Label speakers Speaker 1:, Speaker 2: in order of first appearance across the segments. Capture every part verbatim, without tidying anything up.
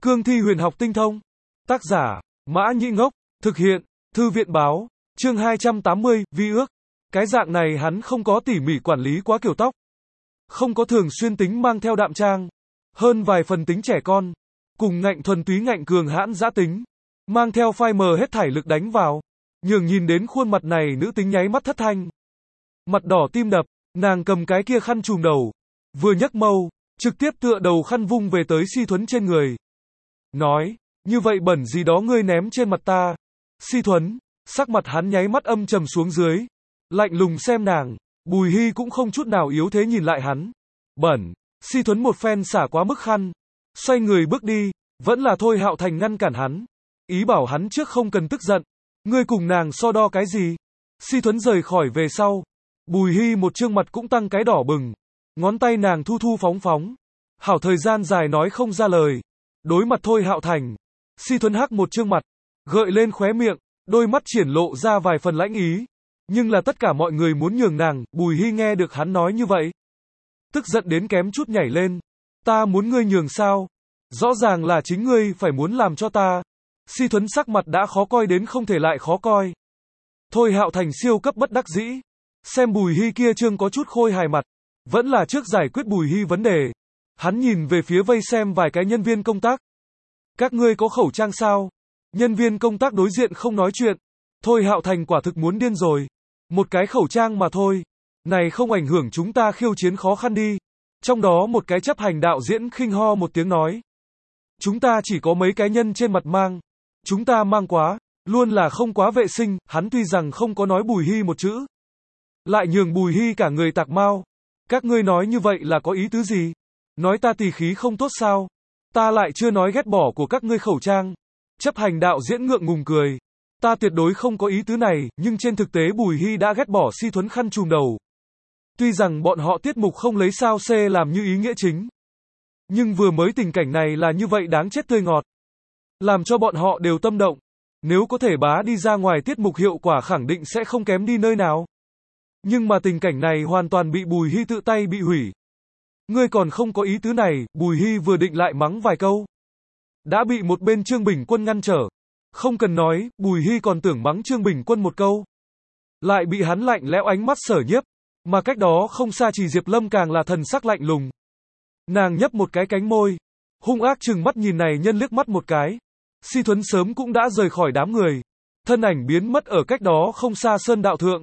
Speaker 1: Cương thi huyền học tinh thông. Tác giả, Mã Nhĩ Ngốc. Thực hiện, Thư viện báo. Chương hai trăm tám mươi, vi ước. Cái dạng này hắn không có tỉ mỉ quản lý quá kiểu tóc. Không có thường xuyên tính mang theo đạm trang. Hơn vài phần tính trẻ con. Cùng ngạnh thuần túy ngạnh cường hãn dã tính. Mang theo phai mờ hết thảy lực đánh vào. Nhường nhìn đến khuôn mặt này nữ tính nháy mắt thất thanh. Mặt đỏ tim đập, nàng cầm cái kia khăn trùm đầu. Vừa nhấc mâu, trực tiếp tựa đầu khăn vung về tới Si Thuấn trên người. Nói, như vậy bẩn gì đó ngươi ném trên mặt ta. Si Thuấn, sắc mặt hắn nháy mắt âm trầm xuống dưới. Lạnh lùng xem nàng, Bùi Hi cũng không chút nào yếu thế nhìn lại hắn. Bẩn, Si Thuấn một phen xả quá mức khăn. Xoay người bước đi, vẫn là Thôi Hạo Thành ngăn cản hắn. Ý bảo hắn trước không cần tức giận. Ngươi cùng nàng so đo cái gì? Si Thuấn rời khỏi về sau. Bùi Hi một trương mặt cũng tăng cái đỏ bừng. Ngón tay nàng thu thu phóng phóng. Hảo thời gian dài nói không ra lời. Đối mặt Thôi Hạo Thành. Si Thuấn hắc một trương mặt. Gợi lên khóe miệng. Đôi mắt triển lộ ra vài phần lãnh ý. Nhưng là tất cả mọi người muốn nhường nàng. Bùi Hi nghe được hắn nói như vậy. Tức giận đến kém chút nhảy lên. Ta muốn ngươi nhường sao? Rõ ràng là chính ngươi phải muốn làm cho ta. Si Thuấn sắc mặt đã khó coi đến không thể lại khó coi. Thôi Hạo Thành siêu cấp bất đắc dĩ. Xem Bùi Hi kia trương có chút khôi hài mặt. Vẫn là trước giải quyết Bùi Hi vấn đề. Hắn nhìn về phía vây xem vài cái nhân viên công tác. Các ngươi có khẩu trang sao? Nhân viên công tác đối diện không nói chuyện. Thôi Hạo Thành quả thực muốn điên rồi. Một cái khẩu trang mà thôi. Này không ảnh hưởng chúng ta khiêu chiến khó khăn đi. Trong đó một cái chấp hành đạo diễn khinh ho một tiếng nói. Chúng ta chỉ có mấy cái nhân trên mặt mang. Chúng ta mang quá, luôn là không quá vệ sinh. Hắn tuy rằng không có nói Bùi Hi một chữ. Lại nhường Bùi Hi cả người tạc mau. Các ngươi nói như vậy là có ý tứ gì? Nói ta tỳ khí không tốt sao? Ta lại chưa nói ghét bỏ của các ngươi khẩu trang. Chấp hành đạo diễn ngượng ngùng cười. Ta tuyệt đối không có ý tứ này, nhưng trên thực tế Bùi Hi đã ghét bỏ Si Thuấn khăn trùm đầu. Tuy rằng bọn họ tiết mục không lấy sao C làm như ý nghĩa chính. Nhưng vừa mới tình cảnh này là như vậy đáng chết tươi ngọt. Làm cho bọn họ đều tâm động. Nếu có thể bá đi ra ngoài tiết mục hiệu quả khẳng định sẽ không kém đi nơi nào. Nhưng mà tình cảnh này hoàn toàn bị Bùi Hi tự tay bị hủy. Ngươi còn không có ý tứ này, Bùi Hi vừa định lại mắng vài câu. Đã bị một bên Trương Bình Quân ngăn trở. Không cần nói, Bùi Hi còn tưởng mắng Trương Bình Quân một câu. Lại bị hắn lạnh lẽo ánh mắt sở nhiếp. Mà cách đó không xa Trì Diệp Lâm càng là thần sắc lạnh lùng. Nàng nhấp một cái cánh môi. Hung ác chừng mắt nhìn này nhân liếc mắt một cái. Si Thuấn sớm cũng đã rời khỏi đám người. Thân ảnh biến mất ở cách đó không xa sơn đạo thượng.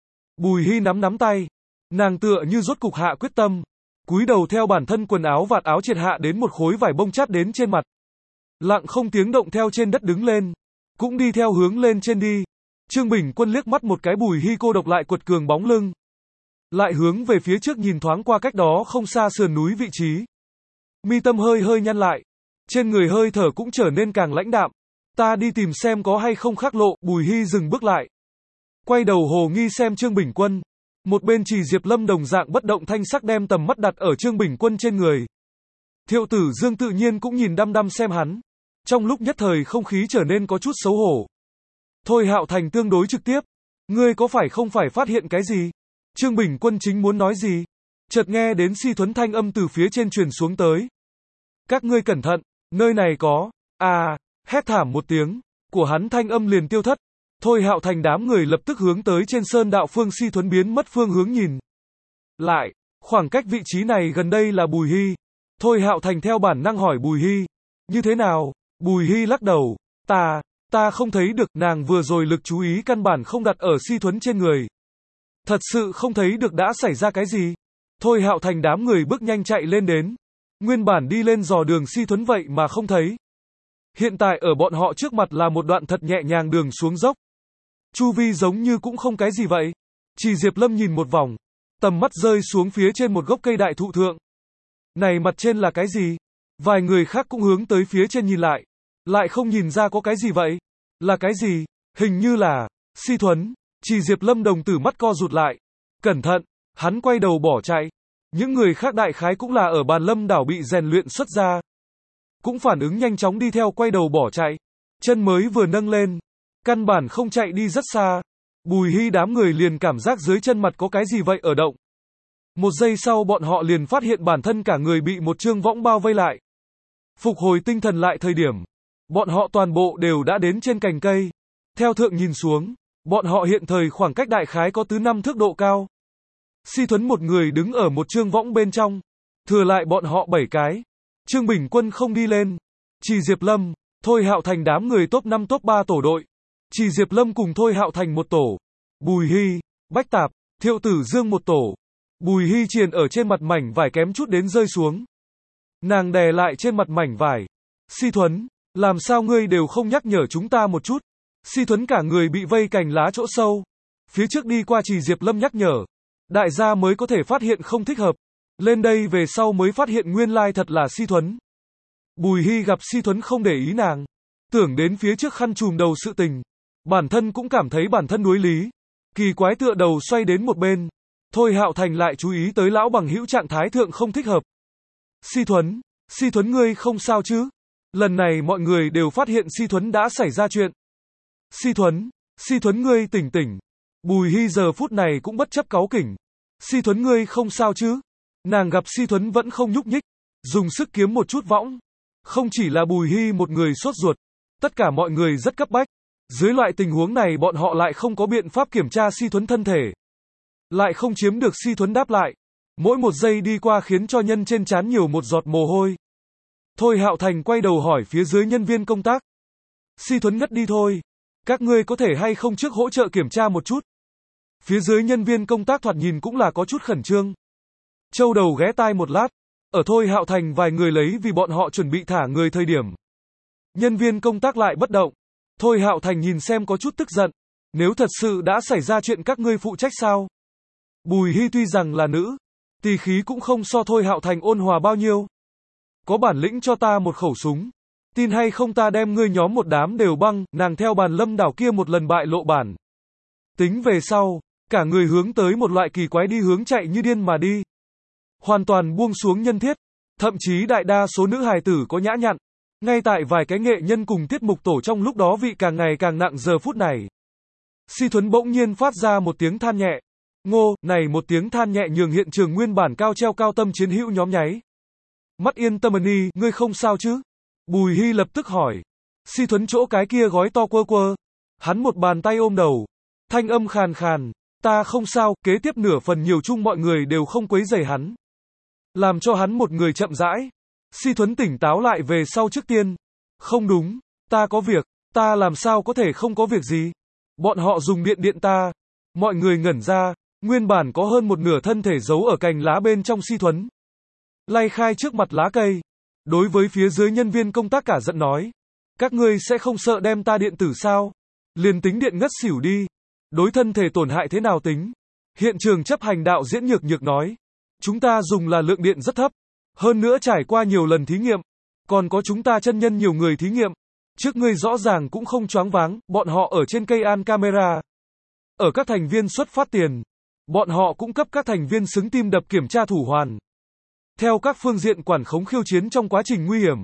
Speaker 1: Bùi Hi nắm nắm tay. Nàng tựa như rốt cục hạ quyết tâm. Cúi đầu theo bản thân quần áo vạt áo triệt hạ đến một khối vải bông chát đến trên mặt. Lặng không tiếng động theo trên đất đứng lên. Cũng đi theo hướng lên trên đi. Trương Bình Quân liếc mắt một cái Bùi Hi cô độc lại quật cường bóng lưng. Lại hướng về phía trước nhìn thoáng qua cách đó không xa sườn núi vị trí. Mi tâm hơi hơi nhăn lại. Trên người hơi thở cũng trở nên càng lãnh đạm. Ta đi tìm xem có hay không khác lộ. Bùi Hi dừng bước lại. Quay đầu hồ nghi xem Trương Bình Quân. Một bên Trì Diệp Lâm đồng dạng bất động thanh sắc đem tầm mắt đặt ở Trương Bình Quân trên người. Thiệu Tử Dương tự nhiên cũng nhìn đăm đăm xem hắn. Trong lúc nhất thời không khí trở nên có chút xấu hổ. Thôi Hạo Thành tương đối trực tiếp. Ngươi có phải không phải phát hiện cái gì? Trương Bình Quân chính muốn nói gì? Chợt nghe đến Si Thuấn thanh âm từ phía trên truyền xuống tới. Các ngươi cẩn thận, nơi này có. À, hét thảm một tiếng. Của hắn thanh âm liền tiêu thất. Thôi Hạo Thành đám người lập tức hướng tới trên sơn đạo phương Si Thuấn biến mất phương hướng nhìn. Lại, khoảng cách vị trí này gần đây là Bùi Hi. Thôi Hạo Thành theo bản năng hỏi Bùi Hi. Như thế nào? Bùi Hi lắc đầu. Ta, ta không thấy được, nàng vừa rồi lực chú ý căn bản không đặt ở Si Thuấn trên người. Thật sự không thấy được đã xảy ra cái gì. Thôi Hạo Thành đám người bước nhanh chạy lên đến. Nguyên bản đi lên dò đường Si Thuấn vậy mà không thấy. Hiện tại ở bọn họ trước mặt là một đoạn thật nhẹ nhàng đường xuống dốc. Chu vi giống như cũng không cái gì vậy. Chỉ Diệp Lâm nhìn một vòng. Tầm mắt rơi xuống phía trên một gốc cây đại thụ thượng. Này mặt trên là cái gì? Vài người khác cũng hướng tới phía trên nhìn lại. Lại không nhìn ra có cái gì vậy? Là cái gì? Hình như là Si Thuấn. Chỉ Diệp Lâm đồng tử mắt co rụt lại. Cẩn thận, hắn quay đầu bỏ chạy. Những người khác đại khái cũng là ở bàn lâm đảo bị rèn luyện xuất ra. Cũng phản ứng nhanh chóng đi theo quay đầu bỏ chạy. Chân mới vừa nâng lên. Căn bản không chạy đi rất xa. Bùi Hi đám người liền cảm giác dưới chân mặt có cái gì vậy ở động. Một giây sau bọn họ liền phát hiện bản thân cả người bị một trương võng bao vây lại. Phục hồi tinh thần lại thời điểm, bọn họ toàn bộ đều đã đến trên cành cây. Theo thượng nhìn xuống, bọn họ hiện thời khoảng cách đại khái có tứ năm thước độ cao. Si Thuấn một người đứng ở một trương võng bên trong, thừa lại bọn họ bảy cái. Trương Bình Quân không đi lên. Chỉ Diệp Lâm, Thôi Hạo Thành đám người top năm top ba tổ đội. Chỉ Diệp Lâm cùng Thôi Hạo Thành một tổ. Bùi Hy, Bách Tạp, Thiệu Tử Dương một tổ. Bùi Hy triền ở trên mặt mảnh vải kém chút đến rơi xuống. Nàng đè lại trên mặt mảnh vải. Si Thuấn, làm sao ngươi đều không nhắc nhở chúng ta một chút? Si Thuấn cả người bị vây cành lá chỗ sâu. Phía trước đi qua Chỉ Diệp Lâm nhắc nhở. Đại gia mới có thể phát hiện không thích hợp. Lên đây về sau mới phát hiện nguyên lai thật là Si Thuấn. Bùi Hy gặp Si Thuấn không để ý nàng. Tưởng đến phía trước khăn trùm đầu sự tình. Bản thân cũng cảm thấy bản thân đối lý. Kỳ quái tựa đầu xoay đến một bên. Thôi Hạo Thành lại chú ý tới lão bằng hữu trạng thái thượng không thích hợp. Si Thuấn, Si Thuấn ngươi không sao chứ? Lần này mọi người đều phát hiện Si Thuấn đã xảy ra chuyện. Si Thuấn, Si Thuấn ngươi tỉnh tỉnh. Bùi Hy giờ phút này cũng bất chấp cáu kỉnh. Si Thuấn ngươi không sao chứ? Nàng gặp Si Thuấn vẫn không nhúc nhích, dùng sức kiếm một chút võng. Không chỉ là Bùi Hy một người sốt ruột, tất cả mọi người rất cấp bách. Dưới loại tình huống này bọn họ lại không có biện pháp kiểm tra Si Thuấn thân thể. Lại không chiếm được Si Thuấn đáp lại. Mỗi một giây đi qua khiến cho nhân trên trán nhiều một giọt mồ hôi. Thôi Hạo Thành quay đầu hỏi phía dưới nhân viên công tác. Si Thuấn ngất đi thôi. Các ngươi có thể hay không trước hỗ trợ kiểm tra một chút. Phía dưới nhân viên công tác thoạt nhìn cũng là có chút khẩn trương. Châu đầu ghé tai một lát. Ở Thôi Hạo Thành vài người lấy vì bọn họ chuẩn bị thả người thời điểm. Nhân viên công tác lại bất động. Thôi Hạo Thành nhìn xem có chút tức giận. Nếu thật sự đã xảy ra chuyện các ngươi phụ trách sao? Bùi Hy tuy rằng là nữ, tỳ khí cũng không so Thôi Hạo Thành ôn hòa bao nhiêu. Có bản lĩnh cho ta một khẩu súng. Tin hay không ta đem ngươi nhóm một đám đều băng, nàng theo bàn lâm đảo kia một lần bại lộ bản. Tính về sau, cả người hướng tới một loại kỳ quái đi hướng chạy như điên mà đi. Hoàn toàn buông xuống nhân thiết. Thậm chí đại đa số nữ hài tử có nhã nhặn. Ngay tại vài cái nghệ nhân cùng tiết mục tổ trong lúc đó vị càng ngày càng nặng giờ phút này. Si Thuấn bỗng nhiên phát ra một tiếng than nhẹ. Ngô, này một tiếng than nhẹ nhường hiện trường nguyên bản cao treo cao tâm chiến hữu nhóm nháy. Mắt yên tâm ni, ngươi không sao chứ? Bùi Hy lập tức hỏi. Si Thuấn chỗ cái kia gói to quơ quơ. Hắn một bàn tay ôm đầu. Thanh âm khàn khàn. Ta không sao, kế tiếp nửa phần nhiều chung mọi người đều không quấy rầy hắn. Làm cho hắn một người chậm rãi. Si Thuấn tỉnh táo lại về sau trước tiên. Không đúng, ta có việc, ta làm sao có thể không có việc gì? Bọn họ dùng điện điện ta. Mọi người ngẩn ra, nguyên bản có hơn một nửa thân thể giấu ở cành lá bên trong Si Thuấn. Lay khai trước mặt lá cây. Đối với phía dưới nhân viên công tác cả giận nói. Các ngươi sẽ không sợ đem ta điện tử sao? Liền tính điện ngất xỉu đi. Đối thân thể tổn hại thế nào tính? Hiện trường chấp hành đạo diễn nhược nhược nói. Chúng ta dùng là lượng điện rất thấp. Hơn nữa trải qua nhiều lần thí nghiệm. Còn có chúng ta chân nhân nhiều người thí nghiệm. Trước ngươi rõ ràng cũng không choáng váng, bọn họ ở trên cây an camera. Ở các thành viên xuất phát tiền. Bọn họ cũng cấp các thành viên xứng tim đập kiểm tra thủ hoàn. Theo các phương diện quản khống khiêu chiến trong quá trình nguy hiểm.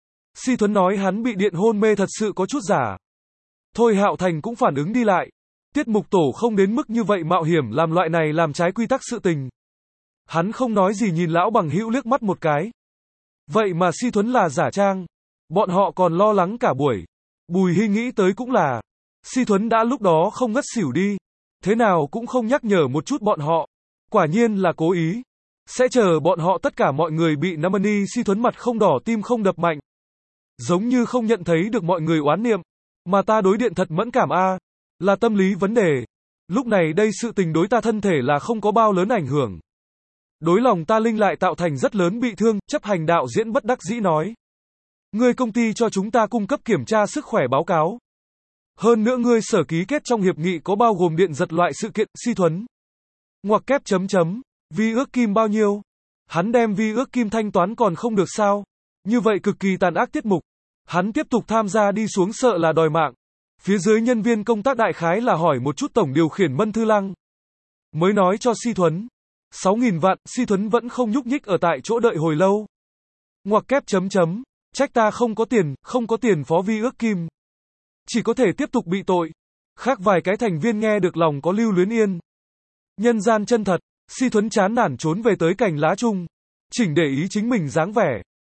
Speaker 1: Si Thuấn nói hắn bị điện hôn mê thật sự có chút giả. Thôi Hạo Thành cũng phản ứng đi lại. Tiết mục tổ không đến mức như vậy mạo hiểm làm loại này làm trái quy tắc sự tình. Hắn không nói gì nhìn lão bằng hữu liếc mắt một cái. Vậy mà Si Thuấn là giả trang. Bọn họ còn lo lắng cả buổi. Bùi Hy nghĩ tới cũng là. Si Thuấn đã lúc đó không ngất xỉu đi. Thế nào cũng không nhắc nhở một chút bọn họ. Quả nhiên là cố ý. Sẽ chờ bọn họ tất cả mọi người bị Namani. Si Thuấn mặt không đỏ tim không đập mạnh. Giống như không nhận thấy được mọi người oán niệm. Mà ta đối điện thật mẫn cảm a, là tâm lý vấn đề. Lúc này đây sự tình đối ta thân thể là không có bao lớn ảnh hưởng. Đối lòng ta linh lại tạo thành rất lớn bị thương, chấp hành đạo diễn bất đắc dĩ nói. Ngươi công ty cho chúng ta cung cấp kiểm tra sức khỏe báo cáo. Hơn nữa ngươi sở ký kết trong hiệp nghị có bao gồm điện giật loại sự kiện. Si Thuấn. Ngoặc kép chấm chấm. Vi ước kim bao nhiêu? Hắn đem vi ước kim thanh toán còn không được sao? Như vậy cực kỳ tàn ác tiết mục. Hắn tiếp tục tham gia đi xuống sợ là đòi mạng. Phía dưới nhân viên công tác đại khái là hỏi một chút tổng điều khiển Mân Thư Lăng. Mới nói cho Si Thuấn. sáu nghìn vạn, Si Thuấn vẫn không nhúc nhích ở tại chỗ đợi hồi lâu. Ngoặc kép chấm chấm. Trách ta không có tiền, không có tiền phó vi ước kim. Chỉ có thể tiếp tục bị tội. Khác vài cái thành viên nghe được lòng có lưu luyến yên. Nhân gian chân thật, Si Thuấn chán nản trốn về tới cành lá chung. Chỉnh để ý chính mình dáng vẻ.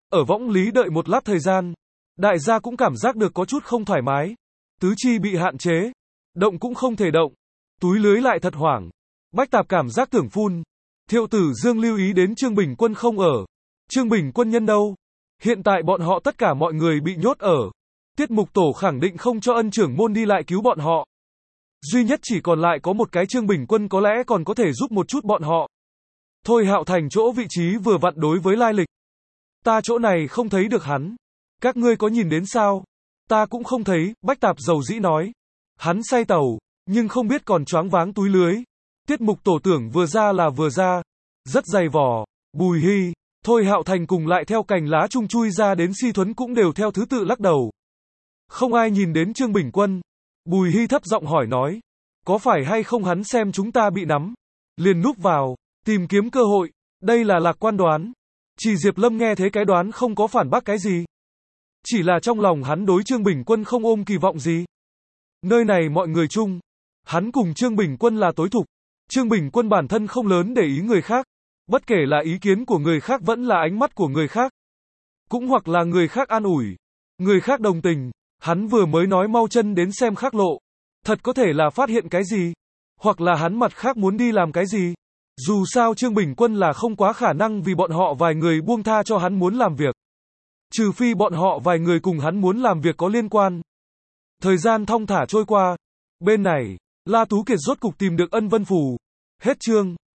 Speaker 1: Ở võng lý đợi một lát thời gian, đại gia cũng cảm giác được có chút không thoải mái. Tứ chi bị hạn chế, động cũng không thể động, túi lưới lại thật hoảng. Bách Tạp cảm giác tưởng phun. Thiệu Tử Dương lưu ý đến Trương Bình Quân không ở. Trương Bình Quân nhân đâu? Hiện tại bọn họ tất cả mọi người bị nhốt ở. Tiết Mục Tổ khẳng định không cho ân trưởng môn đi lại cứu bọn họ. Duy nhất chỉ còn lại có một cái Trương Bình Quân có lẽ còn có thể giúp một chút bọn họ. Thôi Hạo Thành chỗ vị trí vừa vặn đối với lai lịch. Ta chỗ này không thấy được hắn. Các ngươi có nhìn đến sao? Ta cũng không thấy, Bách Tạp dầu dĩ nói. Hắn say tàu, nhưng không biết còn choáng váng túi lưới. Tiết Mục Tổ tưởng vừa ra là vừa ra. Rất dày vò. Bùi Hy, Thôi Hạo Thành cùng lại theo cành lá chung chui ra đến Si Thuấn cũng đều theo thứ tự lắc đầu. Không ai nhìn đến Trương Bình Quân. Bùi Hy thấp giọng hỏi nói. Có phải hay không hắn xem chúng ta bị nắm? Liền núp vào, tìm kiếm cơ hội. Đây là lạc quan đoán. Chỉ Diệp Lâm nghe thế cái đoán không có phản bác cái gì. Chỉ là trong lòng hắn đối Trương Bình Quân không ôm kỳ vọng gì. Nơi này mọi người chung. Hắn cùng Trương Bình Quân là tối thục. Trương Bình Quân bản thân không lớn để ý người khác. Bất kể là ý kiến của người khác vẫn là ánh mắt của người khác. Cũng hoặc là người khác an ủi. Người khác đồng tình. Hắn vừa mới nói mau chân đến xem khác lộ. Thật có thể là phát hiện cái gì. Hoặc là hắn mặt khác muốn đi làm cái gì. Dù sao Trương Bình Quân là không quá khả năng vì bọn họ vài người buông tha cho hắn muốn làm việc. Trừ phi bọn họ vài người cùng hắn muốn làm việc có liên quan. Thời gian thong thả trôi qua. Bên này, La Tú Kiệt rốt cục tìm được Ân Vân Phù. Hết chương.